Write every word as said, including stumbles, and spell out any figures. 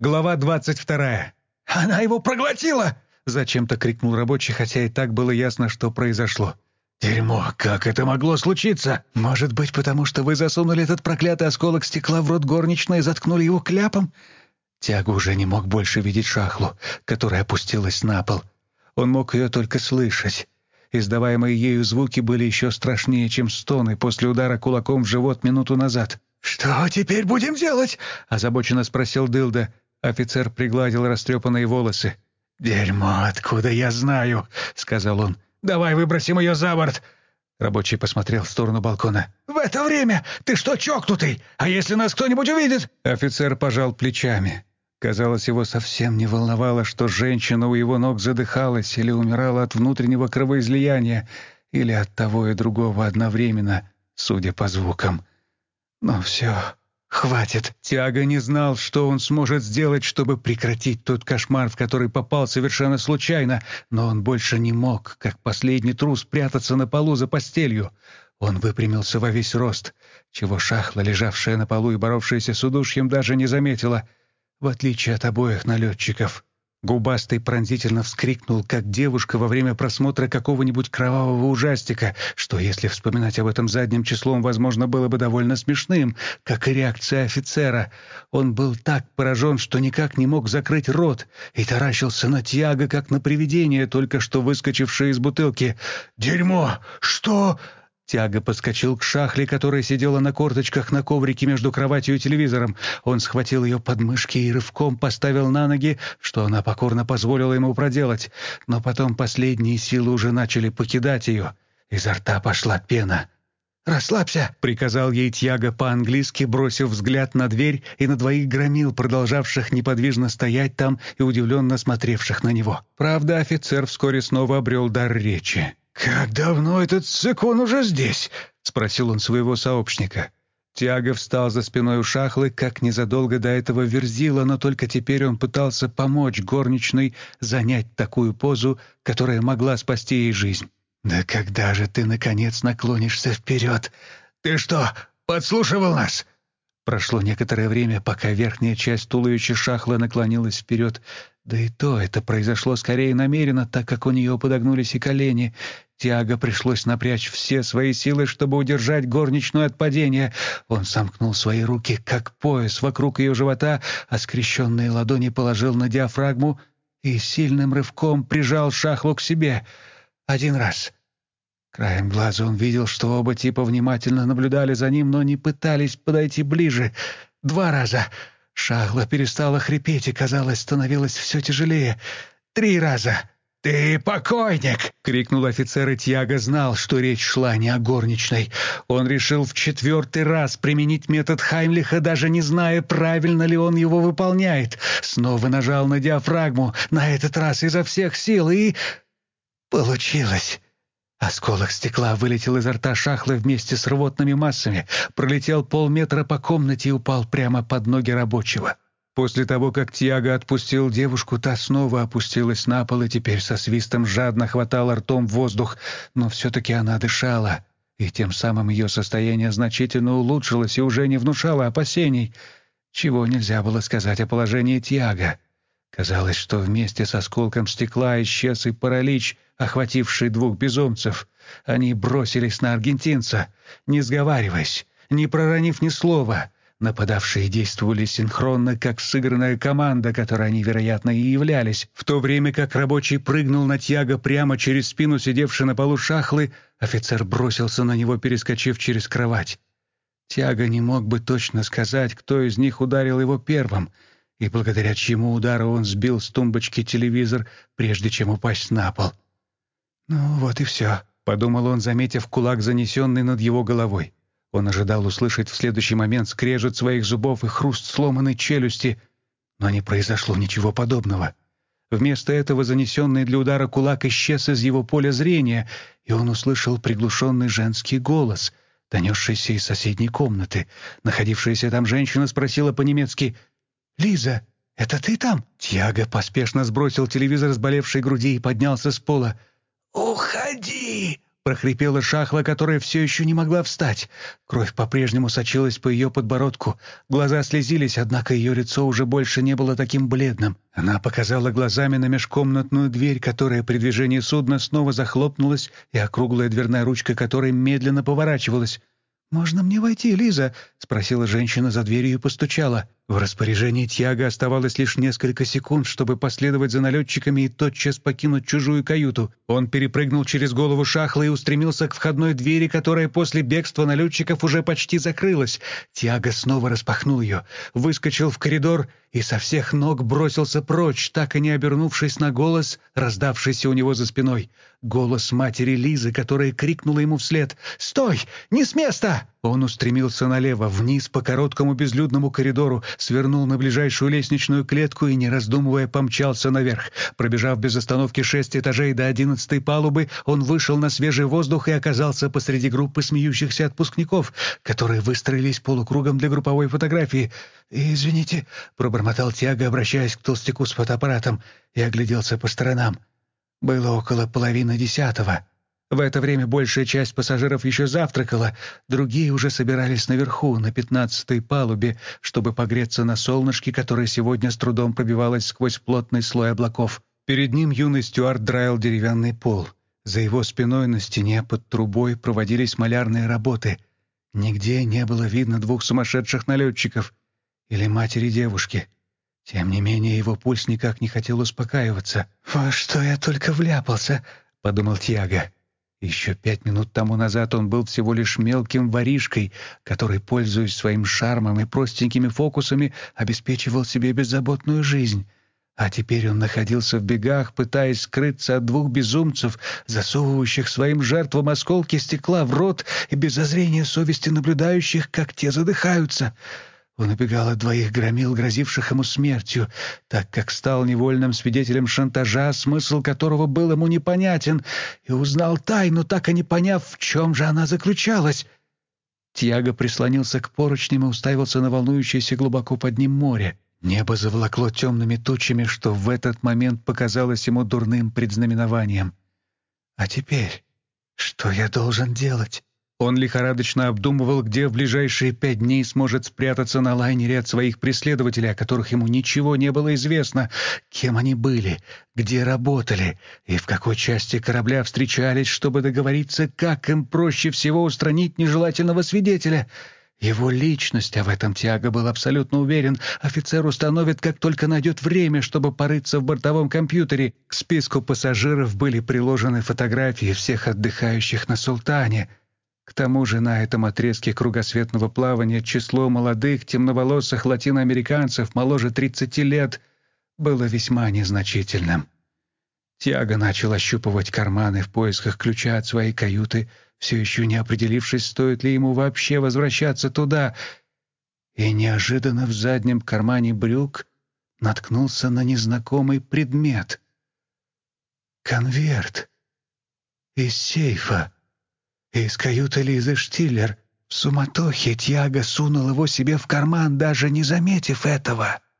Глава двадцать вторая. «Она его проглотила!» — зачем-то крикнул рабочий, хотя и так было ясно, что произошло. «Дерьмо, как это могло случиться?» «Может быть, потому что вы засунули этот проклятый осколок стекла в рот горничной и заткнули его кляпом?» Тяга уже не мог больше видеть Шахлу, которая опустилась на пол. Он мог ее только слышать. Издаваемые ею звуки были еще страшнее, чем стоны после удара кулаком в живот минуту назад. «Что теперь будем делать?» — озабоченно спросил Дылда. Офицер пригладил растрепанные волосы. «Дерьмо, откуда я знаю?» — сказал он. «Давай выбросим ее за борт!» Рабочий посмотрел в сторону балкона. «В это время? Ты что, чокнутый? А если нас кто-нибудь увидит?» Офицер пожал плечами. Казалось, его совсем не волновало, что женщина у его ног задыхалась или умирала от внутреннего кровоизлияния, или от того и другого одновременно, судя по звукам. Но все... Хватит. Тяга не знал, что он сможет сделать, чтобы прекратить тот кошмар, в который попал совершенно случайно, но он больше не мог, как последний трус, прятаться на полу за постелью. Он выпрямился во весь рост, чего Шахла, лежавшая на полу и боровшаяся с удушьем, даже не заметила, в отличие от обоих налетчиков. Губастый пронзительно вскрикнул, как девушка во время просмотра какого-нибудь кровавого ужастика, что, если вспоминать об этом задним числом, возможно, было бы довольно смешным, как и реакция офицера. Он был так поражен, что никак не мог закрыть рот и таращился на Тьяго, как на привидение, только что выскочившее из бутылки. «Дерьмо! Что?» Тяга подскочил к Шахле, которая сидела на корточках на коврике между кроватью и телевизором. Он схватил ее под мышки и рывком поставил на ноги, что она покорно позволила ему проделать. Но потом последние силы уже начали покидать ее. Изо рта пошла пена. «Расслабься!» — приказал ей Тьяго по-английски, бросив взгляд на дверь и на двоих громил, продолжавших неподвижно стоять там и удивленно смотревших на него. Правда, офицер вскоре снова обрел дар речи. «Как давно этот цикун уже здесь?» — спросил он своего сообщника. Тяга встал за спиной у Шахлы, как незадолго до этого Верзила, но только теперь он пытался помочь горничной занять такую позу, которая могла спасти ей жизнь. «Да когда же ты, наконец, наклонишься вперед? Ты что, подслушивал нас?» Прошло некоторое время, пока верхняя часть туловища Шахлы наклонилась вперед. Да и то это произошло скорее намеренно, так как у нее подогнулись и колени. Тиаго пришлось напрячь все свои силы, чтобы удержать горничную от падения. Он сомкнул свои руки, как пояс, вокруг ее живота, а скрещенные ладони положил на диафрагму и сильным рывком прижал Шахлу к себе. Один раз. Краем глаза он видел, что оба типа внимательно наблюдали за ним, но не пытались подойти ближе. Два раза. Шахла перестала хрипеть и, казалось, становилось все тяжелее. Три раза. «Ты покойник!» — крикнул офицер, и Тьяго знал, что речь шла не о горничной. Он решил в четвертый раз применить метод Хаймлиха, даже не зная, правильно ли он его выполняет. Снова нажал на диафрагму, на этот раз изо всех сил, и... Получилось. Осколок стекла вылетел изо рта Шахлы вместе с рвотными массами, пролетел полметра по комнате и упал прямо под ноги рабочего. После того, как Тьяго отпустил девушку, та снова опустилась на пол и теперь со свистом жадно хватала ртом воздух, но все-таки она дышала, и тем самым ее состояние значительно улучшилось и уже не внушало опасений, чего нельзя было сказать о положении Тьяго. Казалось, что вместе с осколком стекла исчез и паралич, охвативший двух безумцев. Они бросились на аргентинца, не сговариваясь, не проронив ни слова. Нападавшие действовали синхронно, как сыгранная команда, которой они, вероятно, и являлись. В то время как рабочий прыгнул на Тьяго прямо через спину сидевшей на полу Шахлы, офицер бросился на него, перескочив через кровать. Тьяго не мог бы точно сказать, кто из них ударил его первым, и благодаря чьему удару он сбил с тумбочки телевизор, прежде чем упасть на пол. «Ну вот и все», — подумал он, заметив кулак, занесенный над его головой. Он ожидал услышать в следующий момент скрежет своих зубов и хруст сломанной челюсти, но не произошло ничего подобного. Вместо этого занесенный для удара кулак исчез из его поля зрения, и он услышал приглушенный женский голос, донесшийся из соседней комнаты. Находившаяся там женщина спросила по-немецки: «Лиза, это ты там?» Тьяго поспешно сбросил телевизор с болевшей груди и поднялся с пола. «Уходи! — прохрипела Шахла, которая все еще не могла встать. Кровь по-прежнему сочилась по ее подбородку. Глаза слезились, однако ее лицо уже больше не было таким бледным. Она показала глазами на межкомнатную дверь, которая при движении судна снова захлопнулась, и округлая дверная ручка которой медленно поворачивалась. «Можно мне войти, Лиза?» — спросила женщина за дверью и постучала. В распоряжении Тьяго оставалось лишь несколько секунд, чтобы последовать за налетчиками и тотчас покинуть чужую каюту. Он перепрыгнул через голову Шахлы и устремился к входной двери, которая после бегства налетчиков уже почти закрылась. Тьяго снова распахнул ее, выскочил в коридор и со всех ног бросился прочь, так и не обернувшись на голос, раздавшийся у него за спиной. Голос матери Лизы, которая крикнула ему вслед: «Стой! Не с места!» Он устремился налево, вниз по короткому безлюдному коридору, свернул на ближайшую лестничную клетку и, не раздумывая, помчался наверх. Пробежав без остановки шесть этажей до одиннадцатой палубы, он вышел на свежий воздух и оказался посреди группы смеющихся отпускников, которые выстроились полукругом для групповой фотографии. «Извините», — пробормотал Тьяго, обращаясь к толстяку с фотоаппаратом, и огляделся по сторонам. Было около половины десятого. В это время большая часть пассажиров еще завтракала, другие уже собирались наверху, на пятнадцатой палубе, чтобы погреться на солнышке, которое сегодня с трудом пробивалось сквозь плотный слой облаков. Перед ним юный стюард драил деревянный пол. За его спиной на стене под трубой проводились малярные работы. Нигде не было видно двух сумасшедших налетчиков или матери девушки. Тем не менее, его пульс никак не хотел успокаиваться. «Во что я только вляпался!» — подумал Тьяго. Еще пять минут тому назад он был всего лишь мелким воришкой, который, пользуясь своим шармом и простенькими фокусами, обеспечивал себе беззаботную жизнь. А теперь он находился в бегах, пытаясь скрыться от двух безумцев, засовывающих своим жертвам осколки стекла в рот и без зазрения совести наблюдающих, как те задыхаются. Он убегал от двоих громил, грозивших ему смертью, так как стал невольным свидетелем шантажа, смысл которого был ему непонятен, и узнал тайну, так и не поняв, в чем же она заключалась. Тьяго прислонился к поручням и уставился на волнующееся глубоко под ним море. Небо заволокло темными тучами, что в этот момент показалось ему дурным предзнаменованием. «А теперь что я должен делать?» Он лихорадочно обдумывал, где в ближайшие пять дней сможет спрятаться на лайнере от своих преследователей, о которых ему ничего не было известно, кем они были, где работали и в какой части корабля встречались, чтобы договориться, как им проще всего устранить нежелательного свидетеля. Его личность, а в этом Тьяго был абсолютно уверен, офицер установит, как только найдет время, чтобы порыться в бортовом компьютере. К списку пассажиров были приложены фотографии всех отдыхающих на «Султане». К тому же на этом отрезке кругосветного плавания число молодых темноволосых латиноамериканцев моложе тридцати лет было весьма незначительным. Тьяго начал ощупывать карманы в поисках ключа от своей каюты, все еще не определившись, стоит ли ему вообще возвращаться туда, и неожиданно в заднем кармане брюк наткнулся на незнакомый предмет. Конверт из сейфа. Из каюты Лизы Штиллер. В суматохе Тьяго сунул его себе в карман, даже не заметив этого.